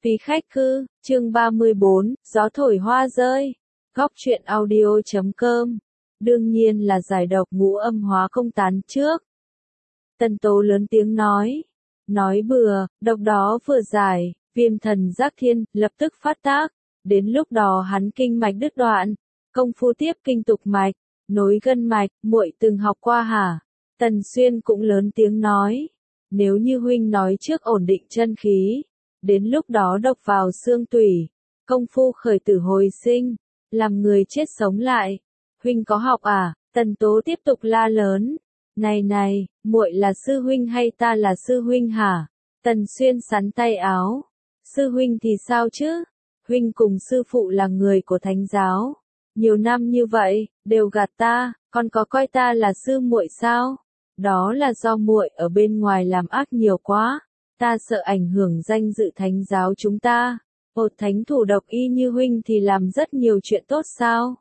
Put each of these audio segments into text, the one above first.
Phí khách cư, chương 34, gió thổi hoa rơi. Góc truyện audio.com. Đương nhiên là giải độc ngũ âm hóa công tán trước. Tần Tố lớn tiếng nói. Nói bừa, độc đó vừa giải, viêm thần giác thiên, lập tức phát tác. Đến lúc đó hắn kinh mạch đứt đoạn. Công phu tiếp kinh tục mạch, nối gân mạch, muội từng học qua hả? Tần Xuyên cũng lớn tiếng nói. Nếu như huynh nói trước ổn định chân khí. Đến lúc đó độc vào xương tủy, công phu khởi tử hồi sinh, làm người chết sống lại. Huynh có học à? Tần Tố tiếp tục la lớn. Này, muội là sư huynh hay ta là sư huynh hả? Tần Xuyên sắn tay áo. Sư huynh thì sao chứ? Huynh cùng sư phụ là người của thánh giáo. Nhiều năm như vậy, đều gạt ta, còn có coi ta là sư muội sao? Đó là do muội ở bên ngoài làm ác nhiều quá. Ta sợ ảnh hưởng danh dự thánh giáo chúng ta. Một thánh thủ độc y như huynh thì làm rất nhiều chuyện tốt sao?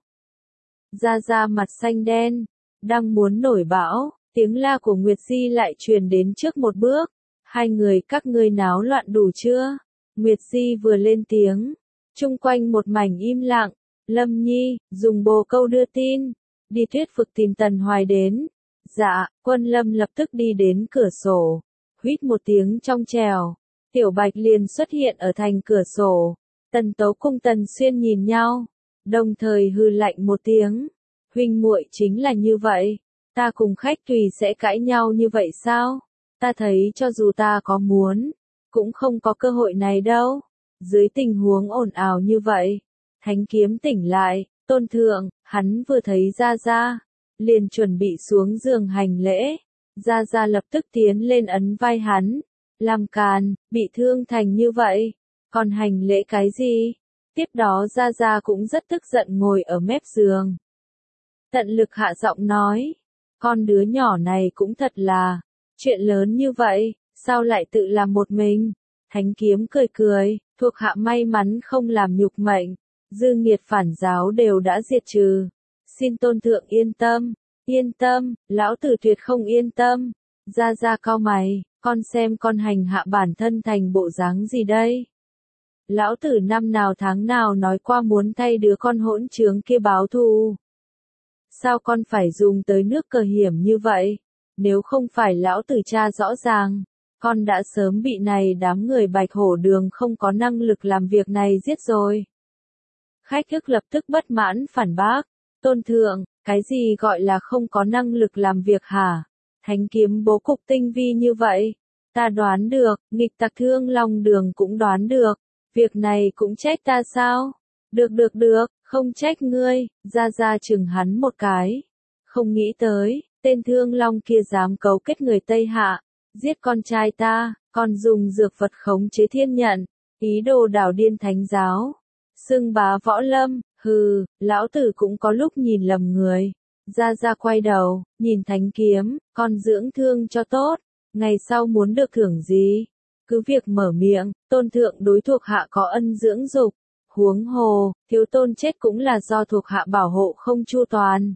Gia mặt xanh đen, đang muốn nổi bão, tiếng la của Nguyệt Di lại truyền đến trước một bước. Hai người các ngươi náo loạn đủ chưa? Nguyệt Di vừa lên tiếng, chung quanh một mảnh im lặng. Lâm Nhi, dùng bồ câu đưa tin, đi thuyết phục tìm Tần Hoài đến. Dạ, Quân Lâm lập tức đi đến cửa sổ. Huýt một tiếng trong trèo, Tiểu Bạch liền xuất hiện ở thành cửa sổ. Tần Tố cùng Tần Xuyên nhìn nhau, đồng thời hừ lạnh một tiếng. Huynh muội chính là như vậy, ta cùng khách tùy sẽ cãi nhau như vậy sao? Ta thấy cho dù ta có muốn, cũng không có cơ hội này đâu. Dưới tình huống ồn ào như vậy, Thánh Kiếm tỉnh lại, Tôn Thượng, hắn vừa thấy Gia, liền chuẩn bị xuống giường hành lễ. Gia lập tức tiến lên ấn vai hắn. Làm càn, bị thương thành như vậy, còn hành lễ cái gì? Tiếp đó Gia cũng rất tức giận ngồi ở mép giường. Tận lực hạ giọng nói. Con đứa nhỏ này cũng thật là, chuyện lớn như vậy, sao lại tự làm một mình? Thánh Kiếm cười, thuộc hạ may mắn không làm nhục mệnh. Dư nghiệt phản giáo đều đã diệt trừ. Xin Tôn Thượng yên tâm, lão tử tuyệt không yên tâm. Gia cau mày, con xem con hành hạ bản thân thành bộ dáng gì đây? Lão tử năm nào tháng nào nói qua muốn thay đứa con hỗn trướng kia báo thù. Sao con phải dùng tới nước cờ hiểm như vậy? Nếu không phải lão tử tra rõ ràng, con đã sớm bị này đám người Bạch Hổ Đường không có năng lực làm việc này giết rồi. Khách ức lập tức bất mãn phản bác. Tôn Thượng, cái gì gọi là không có năng lực làm việc hả? Thánh Kiếm bố cục tinh vi như vậy. Ta đoán được, nghịch tặc Thương Long Đường cũng đoán được. Việc này cũng trách ta sao? Được, không trách ngươi. Gia chừng hắn một cái. Không nghĩ tới, tên Thương Long kia dám cấu kết người Tây Hạ. Giết con trai ta, còn dùng dược vật khống chế thiên nhận. Ý đồ đảo điên thánh giáo. Xưng bá võ lâm, hừ, lão tử cũng có lúc nhìn lầm người. Gia quay đầu, nhìn Thánh Kiếm, con dưỡng thương cho tốt, ngày sau muốn được thưởng gì? Cứ việc mở miệng, Tôn Thượng đối thuộc hạ có ân dưỡng dục. Huống hồ, thiếu tôn chết cũng là do thuộc hạ bảo hộ không chu toàn.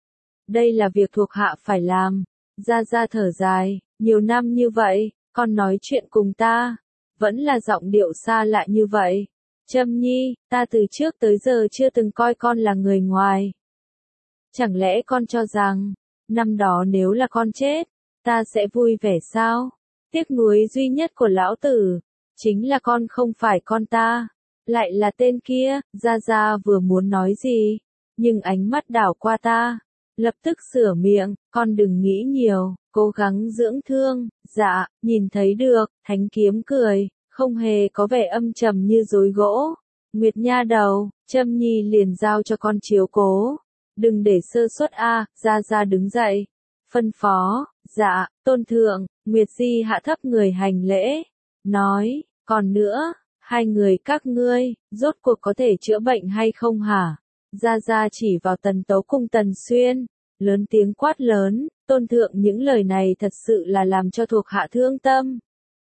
Đây là việc thuộc hạ phải làm. Gia thở dài, nhiều năm như vậy, con nói chuyện cùng ta, vẫn là giọng điệu xa lạ như vậy. Trâm Nhi, ta từ trước tới giờ chưa từng coi con là người ngoài. Chẳng lẽ con cho rằng, năm đó nếu là con chết, ta sẽ vui vẻ sao? Tiếc nuối duy nhất của lão tử, chính là con không phải con ta, lại là tên kia. Gia vừa muốn nói gì, nhưng ánh mắt đảo qua ta, lập tức sửa miệng, con đừng nghĩ nhiều, cố gắng dưỡng thương. Dạ, nhìn thấy được. Thánh Kiếm cười, không hề có vẻ âm trầm như dối gỗ. Nguyệt nha đầu, Trâm Nhi liền giao cho con chiếu cố. Đừng để sơ suất a. Gia đứng dậy, phân phó. Dạ, Tôn Thượng. Nguyệt Di hạ thấp người hành lễ, nói, còn nữa, hai người các ngươi, rốt cuộc có thể chữa bệnh hay không hả? Gia chỉ vào Tần Tố cùng Tần Xuyên, lớn tiếng quát lớn. Tôn Thượng, những lời này thật sự là làm cho thuộc hạ thương tâm.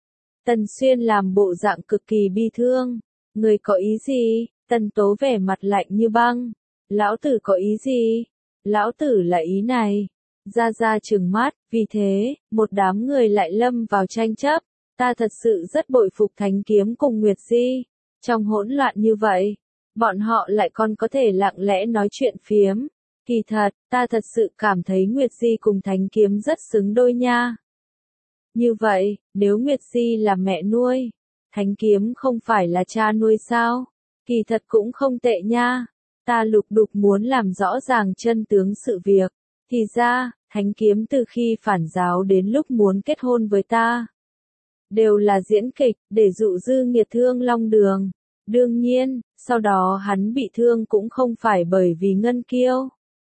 Tần Xuyên làm bộ dạng cực kỳ bi thương. Người có ý gì? Tần Tố vẻ mặt lạnh như băng. Lão tử có ý gì? Lão tử là ý này. Gia trừng mắt, vì thế, một đám người lại lâm vào tranh chấp. ta thật sự rất bội phục Thánh Kiếm cùng Nguyệt Di. Trong hỗn loạn như vậy, bọn họ lại còn có thể lặng lẽ nói chuyện phiếm. Kỳ thật, ta thật sự cảm thấy Nguyệt Di cùng Thánh Kiếm rất xứng đôi nha. Như vậy, nếu Nguyệt Di là mẹ nuôi, Thánh Kiếm không phải là cha nuôi sao? Kỳ thật cũng không tệ nha. Ta lục đục muốn làm rõ ràng chân tướng sự việc. Thì ra, Thánh Kiếm từ khi phản giáo đến lúc muốn kết hôn với ta, đều là diễn kịch, để dụ dư nghiệt thương Long Đường. Đương nhiên, sau đó hắn bị thương cũng không phải bởi vì Ngân Kiêu,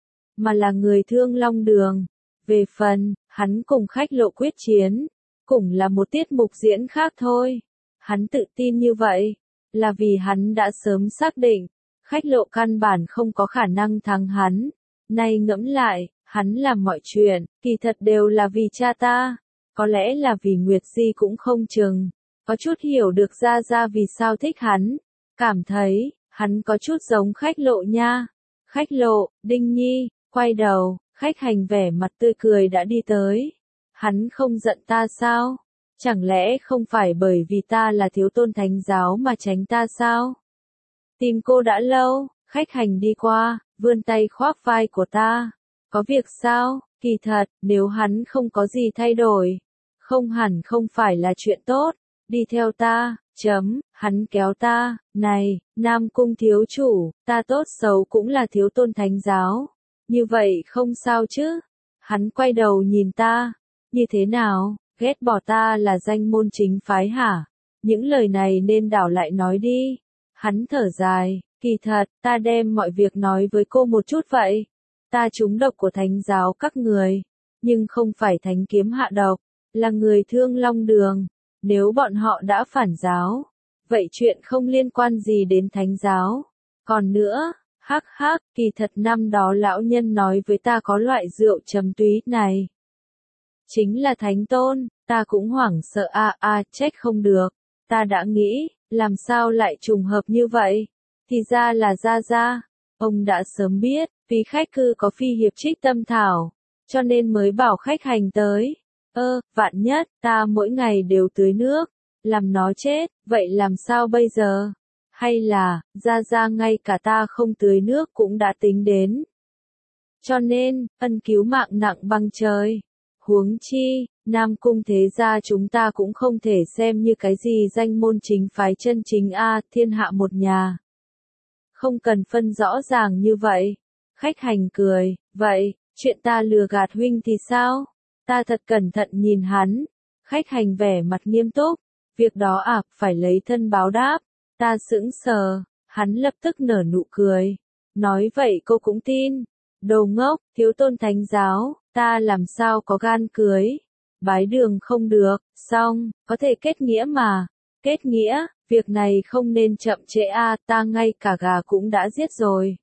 mà là người thương Long Đường. Về phần, hắn cùng Khách Lộ quyết chiến, cũng là một tiết mục diễn khác thôi. Hắn tự tin như vậy, là vì hắn đã sớm xác định, Khách Lộ căn bản không có khả năng thắng hắn. Nay ngẫm lại, hắn làm mọi chuyện, kỳ thật đều là vì cha ta. Có lẽ là vì Nguyệt Di cũng không chừng. Có chút hiểu được Gia Gia vì sao thích hắn. Cảm thấy, hắn có chút giống Khách Lộ nha. Khách Lộ, Đinh Nhi, quay đầu, khách hành vẻ mặt tươi cười đã đi tới. Hắn không giận ta sao? Chẳng lẽ không phải bởi vì ta là thiếu tôn thánh giáo mà tránh ta sao? Tìm cô đã lâu, khách hành đi qua, vươn tay khoác vai của ta. Có việc sao? Kỳ thật, nếu hắn không có gì thay đổi, không hẳn không phải là chuyện tốt. Đi theo ta, hắn kéo ta, này, Nam Cung thiếu chủ, ta tốt xấu cũng là thiếu tôn thánh giáo. Như vậy không sao chứ? Hắn quay đầu nhìn ta, như thế nào, ghét bỏ ta là danh môn chính phái hả? Những lời này nên đảo lại nói đi. Hắn thở dài, kỳ thật, ta đem mọi việc nói với cô một chút vậy. Ta trúng độc của thánh giáo các người, nhưng không phải Thánh Kiếm hạ độc, là người thương Long Đường. Nếu bọn họ đã phản giáo, vậy chuyện không liên quan gì đến thánh giáo. Còn nữa, hắc hắc, kỳ thật năm đó lão nhân nói với ta có loại rượu trầm túy này. Chính là thánh tôn, ta cũng hoảng sợ trách không được. Ta đã nghĩ, làm sao lại trùng hợp như vậy? Thì ra là Gia Gia. Ông đã sớm biết, vì khách cư có phi hiệp trích tâm thảo, cho nên mới bảo khách hành tới. Vạn nhất, ta mỗi ngày đều tưới nước, làm nó chết, vậy làm sao bây giờ? Hay là, Gia Gia ngay cả ta không tưới nước cũng đã tính đến. Cho nên, ân cứu mạng nặng bằng trời. Huống chi, Nam Cung thế gia chúng ta cũng không thể xem như cái gì danh môn chính phái chân chính thiên hạ một nhà. Không cần phân rõ ràng như vậy. Khách hành cười, vậy, chuyện ta lừa gạt huynh thì sao? Ta thật cẩn thận nhìn hắn. Khách hành vẻ mặt nghiêm túc. Việc đó phải lấy thân báo đáp. Ta sững sờ, hắn lập tức nở nụ cười. Nói vậy cô cũng tin. Đồ ngốc, thiếu tôn thánh giáo, ta làm sao có gan cưới. Bái đường không được, xong, có thể kết nghĩa mà. Kết nghĩa, việc này không nên chậm trễ ta ngay cả gà cũng đã giết rồi.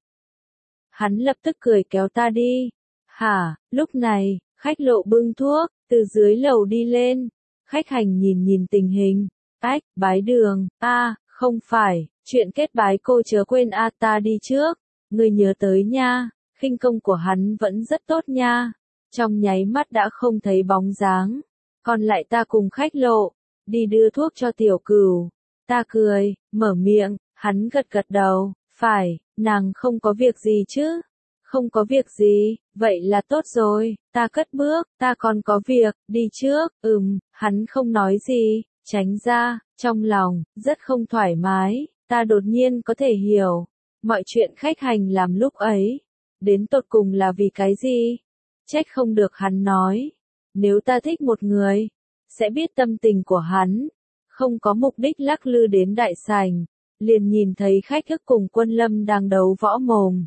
Hắn lập tức cười kéo ta đi. Hả, lúc này, Khách Lộ bưng thuốc, từ dưới lầu đi lên. Khách hành nhìn tình hình. Bái đường, không phải, chuyện kết bái cô chớ quên ta đi trước. Người nhớ tới nha, khinh công của hắn vẫn rất tốt nha. Trong nháy mắt đã không thấy bóng dáng. Còn lại ta cùng Khách Lộ, đi đưa thuốc cho tiểu cửu. Ta cười, mở miệng, hắn gật đầu, phải, nàng không có việc gì chứ? Không có việc gì, vậy là tốt rồi, ta cất bước, ta còn có việc, đi trước, hắn không nói gì, tránh ra, trong lòng, rất không thoải mái, ta đột nhiên có thể hiểu, mọi chuyện khách hành làm lúc ấy, đến tột cùng là vì cái gì? Trách không được hắn nói, nếu ta thích một người, sẽ biết tâm tình của hắn, không có mục đích lắc lư đến đại sảnh, liền nhìn thấy khách thức cùng Quân Lâm đang đấu võ mồm.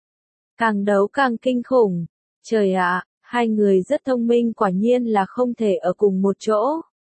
Càng đấu càng kinh khủng. Trời ạ, hai người rất thông minh quả nhiên là không thể ở cùng một chỗ.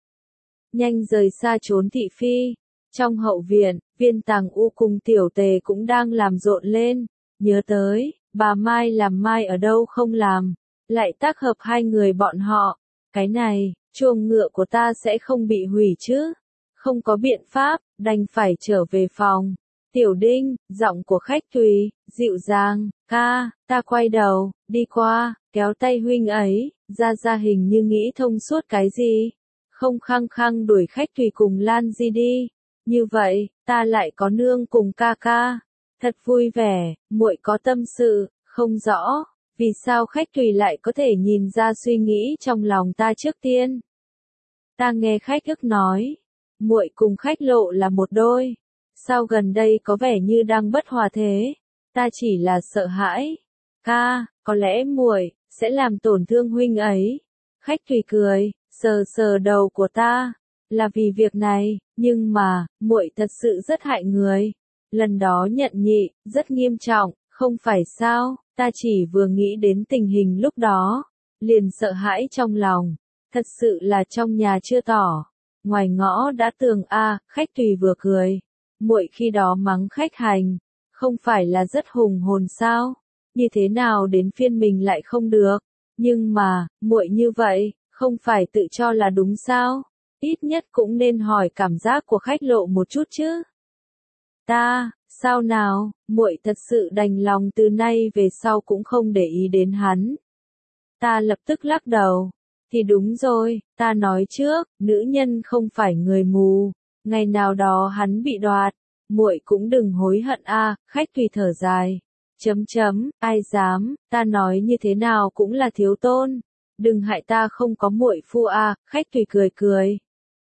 Nhanh rời xa trốn thị phi. Trong hậu viện, Viên Tàng U cùng Tiểu Tề cũng đang làm rộn lên. Nhớ tới, bà Mai làm Mai ở đâu không làm. Lại tác hợp hai người bọn họ. Cái này, chuồng ngựa của ta sẽ không bị hủy chứ. Không có biện pháp, đành phải trở về phòng. Tiểu Đinh, giọng của khách tùy, dịu dàng, ta quay đầu, đi qua, kéo tay huynh ấy, Gia Gia hình như nghĩ thông suốt cái gì. không khăng khăng đuổi khách tùy cùng Lan Di đi. Như vậy, ta lại có nương cùng ca ca. Thật vui vẻ, muội có tâm sự, không rõ, vì sao khách tùy lại có thể nhìn ra suy nghĩ trong lòng ta trước tiên. Ta nghe khách ức nói, muội cùng khách lộ là một đôi. Sao gần đây có vẻ như đang bất hòa thế? Ta chỉ là sợ hãi. Ca, có lẽ muội sẽ làm tổn thương huynh ấy. Khách tùy cười, sờ sờ đầu của ta. Là vì việc này, nhưng mà, muội thật sự rất hại người. Lần đó nhận nhị, rất nghiêm trọng, không phải sao, ta chỉ vừa nghĩ đến tình hình lúc đó. Liền sợ hãi trong lòng. Thật sự là trong nhà chưa tỏ. Ngoài ngõ đã tường khách tùy vừa cười. Muội khi đó mắng khách hành. Không phải là rất hùng hồn sao? Như thế nào đến phiên mình lại không được? Nhưng mà, muội như vậy, không phải tự cho là đúng sao? Ít nhất cũng nên hỏi cảm giác của khách lộ một chút chứ. Ta, sao nào, muội thật sự đành lòng từ nay về sau cũng không để ý đến hắn. Ta lập tức lắc đầu. Thì đúng rồi, ta nói trước, nữ nhân không phải người mù. Ngày nào đó hắn bị đoạt, muội cũng đừng hối hận khách tùy thở dài. Ai dám, ta nói như thế nào cũng là thiếu tôn. Đừng hại ta không có muội phu khách tùy cười cười.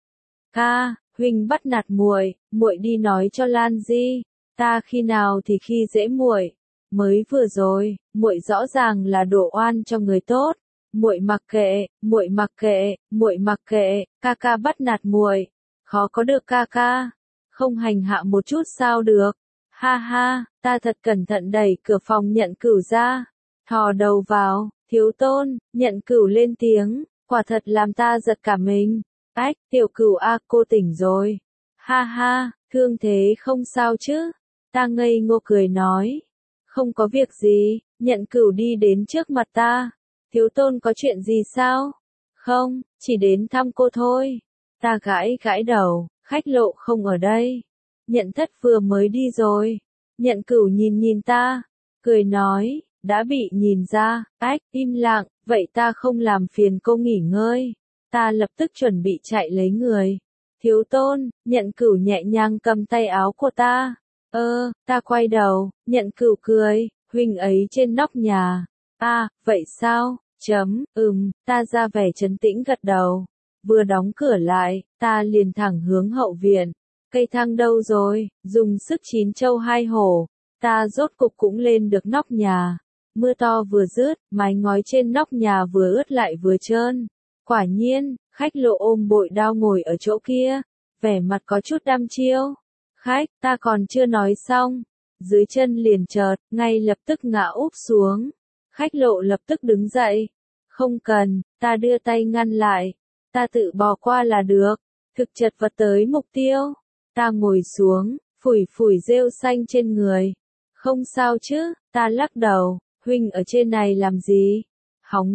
Ca, huynh bắt nạt muội, muội đi nói cho Lan Di, ta khi nào thì khi dễ muội. Mới vừa rồi, muội rõ ràng là đổ oan cho người tốt. Muội mặc kệ, muội mặc kệ, muội mặc kệ, ca ca bắt nạt muội, khó có được ca ca, không hành hạ một chút sao được. Ha ha, ta thật cẩn thận đẩy cửa phòng nhận cửu ra, thò đầu vào, thiếu tôn, nhận cửu lên tiếng, quả thật làm ta giật cả mình. Ách, tiểu cửu cô tỉnh rồi. Ha ha, thương thế không sao chứ? Ta ngây ngô cười nói. Không có việc gì, nhận cửu đi đến trước mặt ta. Thiếu tôn có chuyện gì sao? Không, chỉ đến thăm cô thôi. Ta gãi gãi đầu, khách lộ không ở đây. Nhận thất vừa mới đi rồi. Nhận cửu nhìn nhìn ta, cười nói, đã bị nhìn ra, im lặng, vậy ta không làm phiền cô nghỉ ngơi. Ta lập tức chuẩn bị chạy lấy người. Thiếu tôn, nhận cửu nhẹ nhàng cầm tay áo của ta. Ta quay đầu, nhận cửu cười, huynh ấy trên nóc nhà. Vậy sao? Ta ra vẻ trấn tĩnh gật đầu. Vừa đóng cửa lại, ta liền thẳng hướng hậu viện. Cây thang đâu rồi, dùng sức chín châu hai hổ. Ta rốt cục cũng lên được nóc nhà. Mưa to vừa dứt, mái ngói trên nóc nhà vừa ướt lại vừa trơn. Quả nhiên, khách lộ ôm bội đao ngồi ở chỗ kia, vẻ mặt có chút đăm chiêu. Khách, ta còn chưa nói xong. Dưới chân liền chợt, ngay lập tức ngã úp xuống. Khách lộ lập tức đứng dậy. Không cần, ta đưa tay ngăn lại. Ta tự bò qua là được. Thực chật vật tới mục tiêu. Ta ngồi xuống, phủi phủi rêu xanh trên người. Không sao chứ, ta lắc đầu. Huynh ở trên này làm gì? Hóng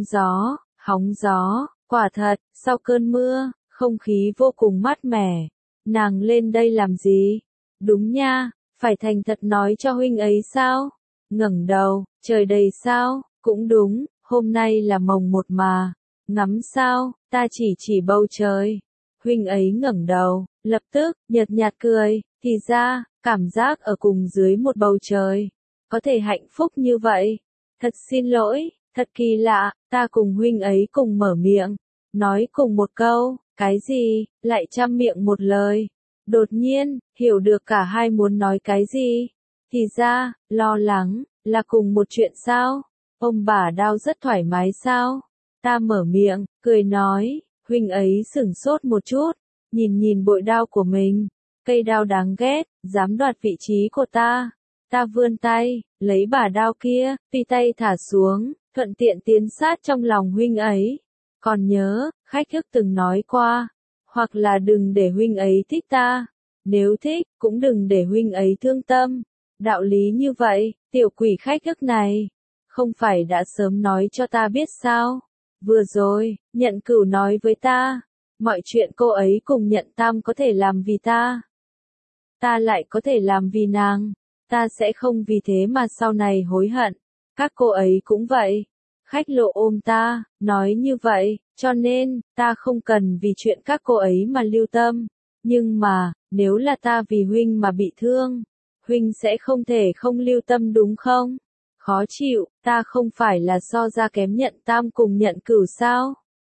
gió, quả thật, sau cơn mưa, không khí vô cùng mát mẻ. Nàng lên đây làm gì? Đúng nha, phải thành thật nói cho huynh ấy sao? Ngẩng đầu, trời đầy sao? Cũng đúng, hôm nay là mồng một mà. Ngắm sao? Ta chỉ bầu trời. Huynh ấy ngẩng đầu, lập tức, nhợt nhạt cười, thì ra, cảm giác ở cùng dưới một bầu trời. Có thể hạnh phúc như vậy. Thật xin lỗi, thật kỳ lạ, ta cùng huynh ấy cùng mở miệng. Nói cùng một câu, cái gì, lại trăm miệng một lời. Đột nhiên, hiểu được cả hai muốn nói cái gì. Thì ra, lo lắng, là cùng một chuyện sao? Ông bà đao rất thoải mái sao? Ta mở miệng, cười nói, huynh ấy sửng sốt một chút, nhìn bội đao của mình. Cây đao đáng ghét, dám đoạt vị trí của ta. Ta vươn tay, lấy bả đao kia, tùy tay thả xuống, thuận tiện tiến sát trong lòng huynh ấy. Còn nhớ, khách thức từng nói qua, hoặc là đừng để huynh ấy thích ta, nếu thích, cũng đừng để huynh ấy thương tâm. Đạo lý như vậy, tiểu quỷ khách thức này, không phải đã sớm nói cho ta biết sao? Vừa rồi, nhận cửu nói với ta, mọi chuyện cô ấy cùng nhận tam có thể làm vì ta. Ta lại có thể làm vì nàng. Ta sẽ không vì thế mà sau này hối hận. Các cô ấy cũng vậy. Khách lộ ôm ta, nói như vậy, cho nên, ta không cần vì chuyện các cô ấy mà lưu tâm. Nhưng mà, nếu là ta vì huynh mà bị thương, huynh sẽ không thể không lưu tâm đúng không? Khó chịu, ta không phải là so ra kém nhận tam cùng nhận cửu sao?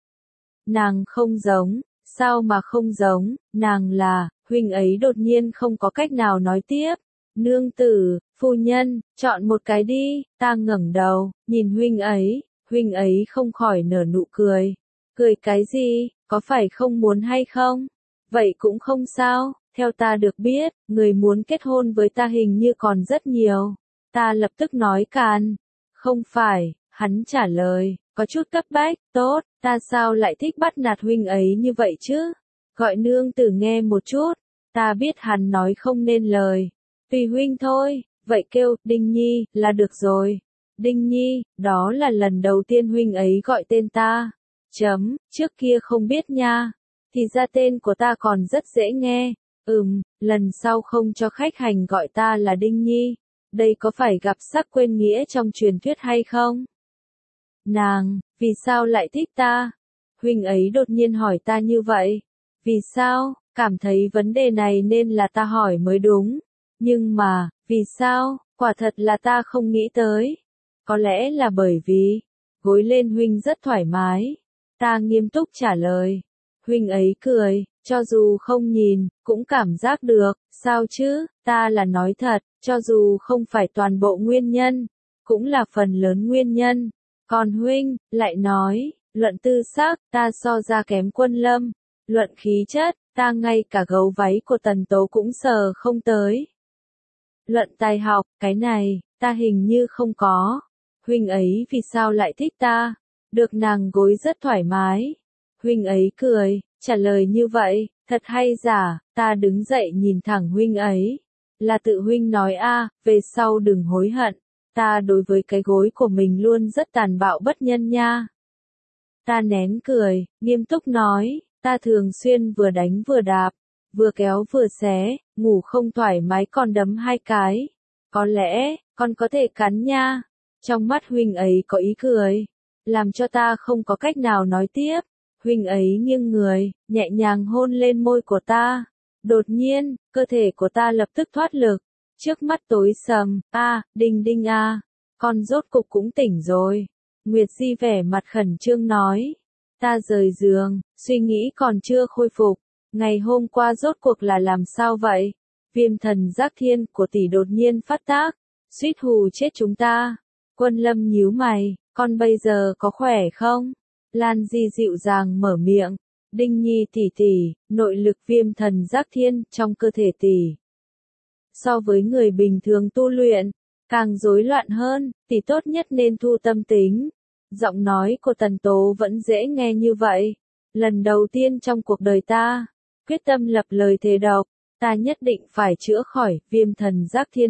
Nàng không giống, sao mà không giống, nàng là, huynh ấy đột nhiên không có cách nào nói tiếp. Nương tử, phu nhân, chọn một cái đi, ta ngẩng đầu, nhìn huynh ấy không khỏi nở nụ cười. Cười cái gì, có phải không muốn hay không? Vậy cũng không sao, theo ta được biết, người muốn kết hôn với ta hình như còn rất nhiều. Ta lập tức nói càn. Không phải, hắn trả lời, có chút cấp bách, tốt, ta sao lại thích bắt nạt huynh ấy như vậy chứ? Gọi nương tử nghe một chút, ta biết hắn nói không nên lời. Tùy huynh thôi, vậy kêu, Đinh Nhi, là được rồi. Đinh Nhi, đó là lần đầu tiên huynh ấy gọi tên ta. Trước kia không biết nha. Thì ra tên của ta còn rất dễ nghe. Lần sau không cho khách hành gọi ta là Đinh Nhi. Đây có phải gặp sắc quên nghĩa trong truyền thuyết hay không? Nàng, vì sao lại thích ta? Huynh ấy đột nhiên hỏi ta như vậy. Vì sao? Cảm thấy vấn đề này nên là ta hỏi mới đúng. Nhưng mà, vì sao? Quả thật là ta không nghĩ tới. Có lẽ là bởi vì, gối lên huynh rất thoải mái. Ta nghiêm túc trả lời. Huynh ấy cười, cho dù không nhìn, cũng cảm giác được, sao chứ, ta là nói thật, cho dù không phải toàn bộ nguyên nhân, cũng là phần lớn nguyên nhân. Còn huynh, lại nói, luận tư sắc, ta so ra kém Quân Lâm, luận khí chất, ta ngay cả gấu váy của Tần Tố cũng sờ không tới. Luận tài học, cái này, ta hình như không có. Huynh ấy vì sao lại thích ta? Được nàng gối rất thoải mái. Huynh ấy cười, trả lời như vậy, thật hay giả, ta đứng dậy nhìn thẳng huynh ấy. Là tự huynh nói a, về sau đừng hối hận. Ta đối với cái gối của mình luôn rất tàn bạo bất nhân nha. Ta nén cười, nghiêm túc nói, ta thường xuyên vừa đánh vừa đạp, vừa kéo vừa xé, ngủ không thoải mái còn đấm 2 cái. Có lẽ, con có thể cắn nha. Trong mắt huynh ấy có ý cười, làm cho ta không có cách nào nói tiếp. Huynh ấy nghiêng người, nhẹ nhàng hôn lên môi của ta. Đột nhiên, cơ thể của ta lập tức thoát lực. Trước mắt tối sầm, Đinh Đinh con rốt cục cũng tỉnh rồi. Nguyệt Di vẻ mặt khẩn trương nói. Ta rời giường, suy nghĩ còn chưa khôi phục. Ngày hôm qua rốt cuộc là làm sao vậy? Viêm thần giác thiên của tỷ đột nhiên phát tác, suýt hù chết chúng ta. Quân Lâm nhíu mày, con bây giờ có khỏe không? Lan Di dịu dàng mở miệng. Đinh Nhi tỷ tỷ, nội lực viêm thần giác thiên trong cơ thể tỷ. So với người bình thường tu luyện, càng rối loạn hơn, tỷ tốt nhất nên thu tâm tính. Giọng nói của Tần Tố vẫn dễ nghe như vậy. Lần đầu tiên trong cuộc đời ta, quyết tâm lập lời thề độc, ta nhất định phải chữa khỏi viêm thần giác thiên.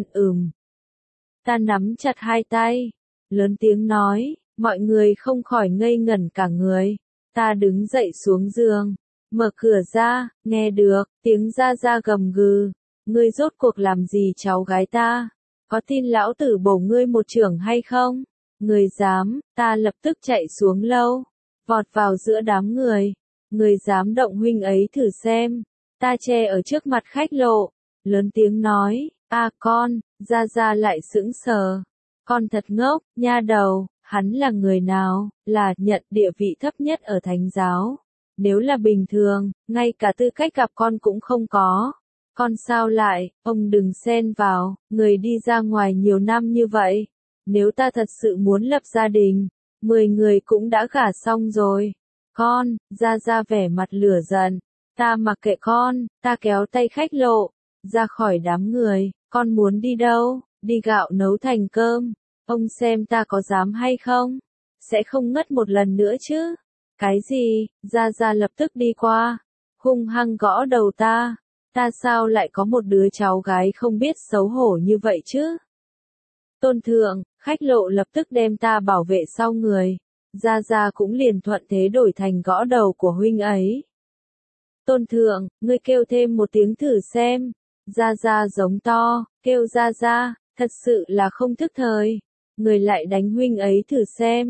Ta nắm chặt 2 tay, lớn tiếng nói, mọi người không khỏi ngây ngẩn cả người. Ta đứng dậy xuống giường, mở cửa ra, nghe được tiếng Gia Gia gầm gừ. Ngươi rốt cuộc làm gì cháu gái ta? Có tin lão tử bổ ngươi một chưởng hay không? Người dám, ta lập tức chạy xuống lâu, vọt vào giữa đám người. Người dám động huynh ấy thử xem. Ta che ở trước mặt khách lộ, lớn tiếng nói, con, Gia Gia lại sững sờ. Con thật ngốc, nha đầu, hắn là người nào, là nhận địa vị thấp nhất ở thánh giáo. Nếu là bình thường, ngay cả tư cách gặp con cũng không có. Con sao lại, ông đừng xen vào, người đi ra ngoài nhiều năm như vậy. Nếu ta thật sự muốn lập gia đình, 10 người cũng đã gả xong rồi. Con, Gia Gia vẻ mặt lửa giận. Ta mặc kệ con, ta kéo tay khách lộ, ra khỏi đám người. Con muốn đi đâu? Đi gạo nấu thành cơm. Ông xem ta có dám hay không? Sẽ không ngất một lần nữa chứ? Cái gì? Gia Gia lập tức đi qua, hung hăng gõ đầu ta. Ta sao lại có một đứa cháu gái không biết xấu hổ như vậy chứ? Tôn thượng, khách lộ lập tức đem ta bảo vệ sau người. Gia Gia cũng liền thuận thế đổi thành gõ đầu của huynh ấy. Tôn thượng, ngươi kêu thêm một tiếng thử xem. Gia Gia giống to, kêu Gia Gia, thật sự là không thức thời. Người lại đánh huynh ấy thử xem.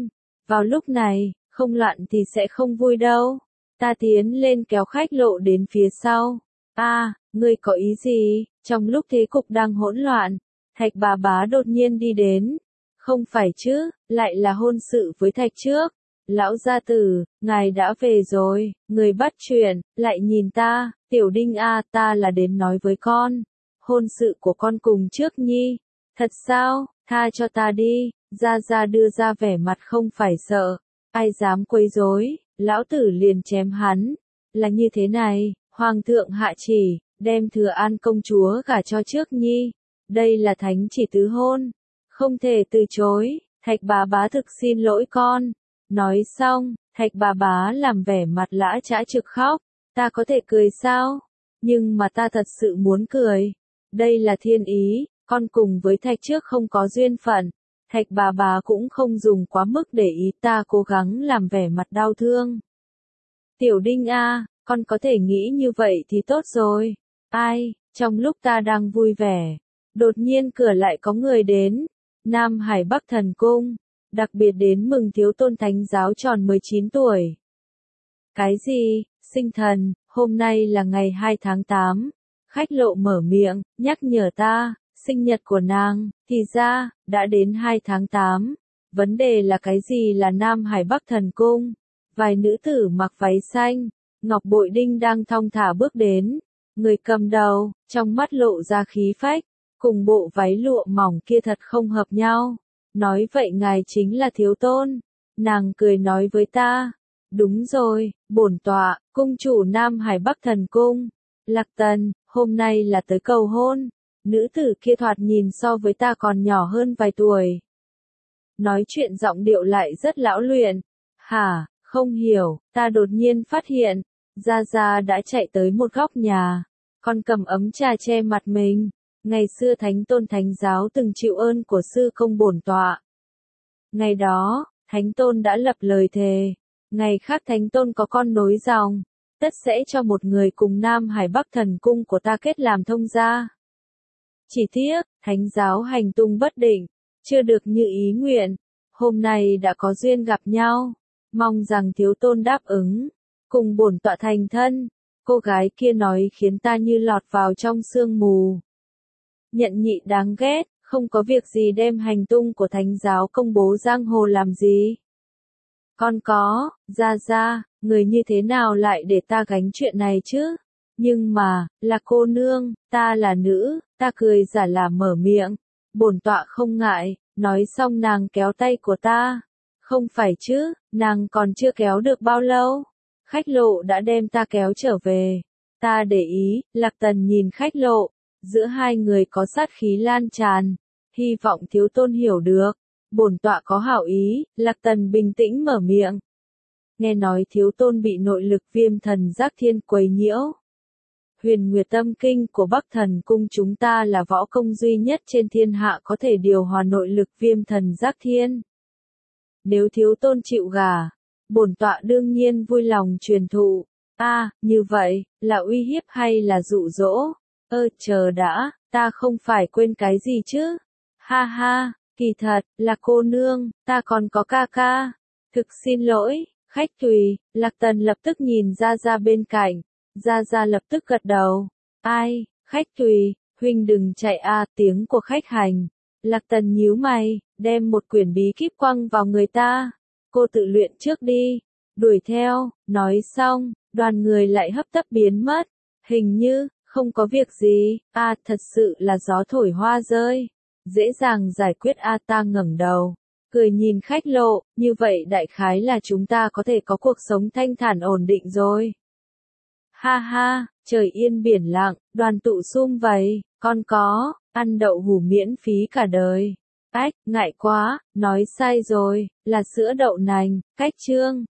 Vào lúc này, không loạn thì sẽ không vui đâu. Ta tiến lên kéo khách lộ đến phía sau. Ngươi có ý gì? Trong lúc thế cục đang hỗn loạn, Thạch bà bá đột nhiên đi đến. Không phải chứ, lại là hôn sự với Thạch trước. Lão gia tử, ngài đã về rồi, người bắt chuyện, lại nhìn ta, Tiểu Đinh ta là đến nói với con. Hôn sự của con cùng trước Nhi. Thật sao, tha cho ta đi, Gia Gia đưa ra vẻ mặt không phải sợ. Ai dám quấy rối, lão tử liền chém hắn. Là như thế này, Hoàng thượng hạ chỉ, đem Thừa An công chúa gả cho trước Nhi. Đây là thánh chỉ tứ hôn. Không thể từ chối, Thạch bà bá thực xin lỗi con. Nói xong, Thạch bà bá làm vẻ mặt lã chã trực khóc. Ta có thể cười sao? Nhưng mà ta thật sự muốn cười. Đây là thiên ý, con cùng với Thạch trước không có duyên phận. Thạch bà bá cũng không dùng quá mức để ý, ta cố gắng làm vẻ mặt đau thương. Tiểu Đinh con có thể nghĩ như vậy thì tốt rồi. Trong lúc ta đang vui vẻ, đột nhiên cửa lại có người đến. Nam Hải Bắc Thần Cung, đặc biệt đến mừng thiếu tôn thánh giáo tròn 19 tuổi. Cái gì, sinh thần, hôm nay là ngày 2 tháng 8. Khách lộ mở miệng, nhắc nhở ta, sinh nhật của nàng, thì ra, đã đến 2 tháng 8. Vấn đề là cái gì là Nam Hải Bắc Thần Cung? Vài nữ tử mặc váy xanh, ngọc bội đinh đang thong thả bước đến. Người cầm đầu, trong mắt lộ ra khí phách, cùng bộ váy lụa mỏng kia thật không hợp nhau. Nói vậy ngài chính là thiếu tôn. Nàng cười nói với ta. Đúng rồi, bổn tọa, cung chủ Nam Hải Bắc Thần Cung. Lạc Tần, hôm nay là tới cầu hôn. Nữ tử kia thoạt nhìn so với ta còn nhỏ hơn vài tuổi. Nói chuyện giọng điệu lại rất lão luyện. Hả, không hiểu, ta đột nhiên phát hiện. Gia Gia đã chạy tới một góc nhà. Con cầm ấm trà che mặt mình. Ngày xưa Thánh Tôn Thánh Giáo từng chịu ơn của sư công bổn tọa. Ngày đó, Thánh Tôn đã lập lời thề. Ngày khác Thánh Tôn có con nối dòng, tất sẽ cho một người cùng Nam Hải Bắc Thần Cung của ta kết làm thông gia. Chỉ tiếc, Thánh Giáo hành tung bất định, chưa được như ý nguyện. Hôm nay đã có duyên gặp nhau, mong rằng thiếu tôn đáp ứng, cùng bổn tọa thành thân. Cô gái kia nói khiến ta như lọt vào trong sương mù. Nhận nhị đáng ghét, không có việc gì đem hành tung của Thánh Giáo công bố giang hồ làm gì. Con có, Gia, người như thế nào lại để ta gánh chuyện này chứ? Nhưng mà, là cô nương, ta là nữ, ta cười giả là mở miệng. Bổn tọa không ngại, nói xong nàng kéo tay của ta. Không phải chứ, nàng còn chưa kéo được bao lâu. Khách lộ đã đem ta kéo trở về. Ta để ý, Lạc Tần nhìn khách lộ. Giữa hai người có sát khí lan tràn. Hy vọng thiếu tôn hiểu được. Bổn tọa có hảo ý, Lạc Tần bình tĩnh mở miệng. Nghe nói thiếu tôn bị nội lực viêm thần giác thiên quấy nhiễu. Huyền Nguyệt Tâm Kinh của Bắc Thần Cung chúng ta là võ công duy nhất trên thiên hạ có thể điều hòa nội lực viêm thần giác thiên. Nếu thiếu tôn chịu gả, bổn tọa đương nhiên vui lòng truyền thụ. Như vậy, là uy hiếp hay là dụ dỗ? Chờ đã, ta không phải quên cái gì chứ? Ha ha, kỳ thật, là cô nương, ta còn có ca ca. Thực xin lỗi, khách tùy. Lạc Tần lập tức nhìn Gia bên cạnh. Gia lập tức gật đầu. Khách tùy, huynh đừng chạy tiếng của khách hành. Lạc Tần nhíu mày, đem một quyển bí kíp quăng vào người ta. Cô tự luyện trước đi. Đuổi theo, nói xong, đoàn người lại hấp tấp biến mất. Hình như, không có việc gì. Thật sự là gió thổi hoa rơi. Dễ dàng giải quyết. Ta ngẩng đầu, cười nhìn khách lộ, như vậy đại khái là chúng ta có thể có cuộc sống thanh thản ổn định rồi. Ha ha, trời yên biển lặng, đoàn tụ sum vầy, con có, ăn đậu hủ miễn phí cả đời. Ngại quá, nói sai rồi, là sữa đậu nành, cách chương.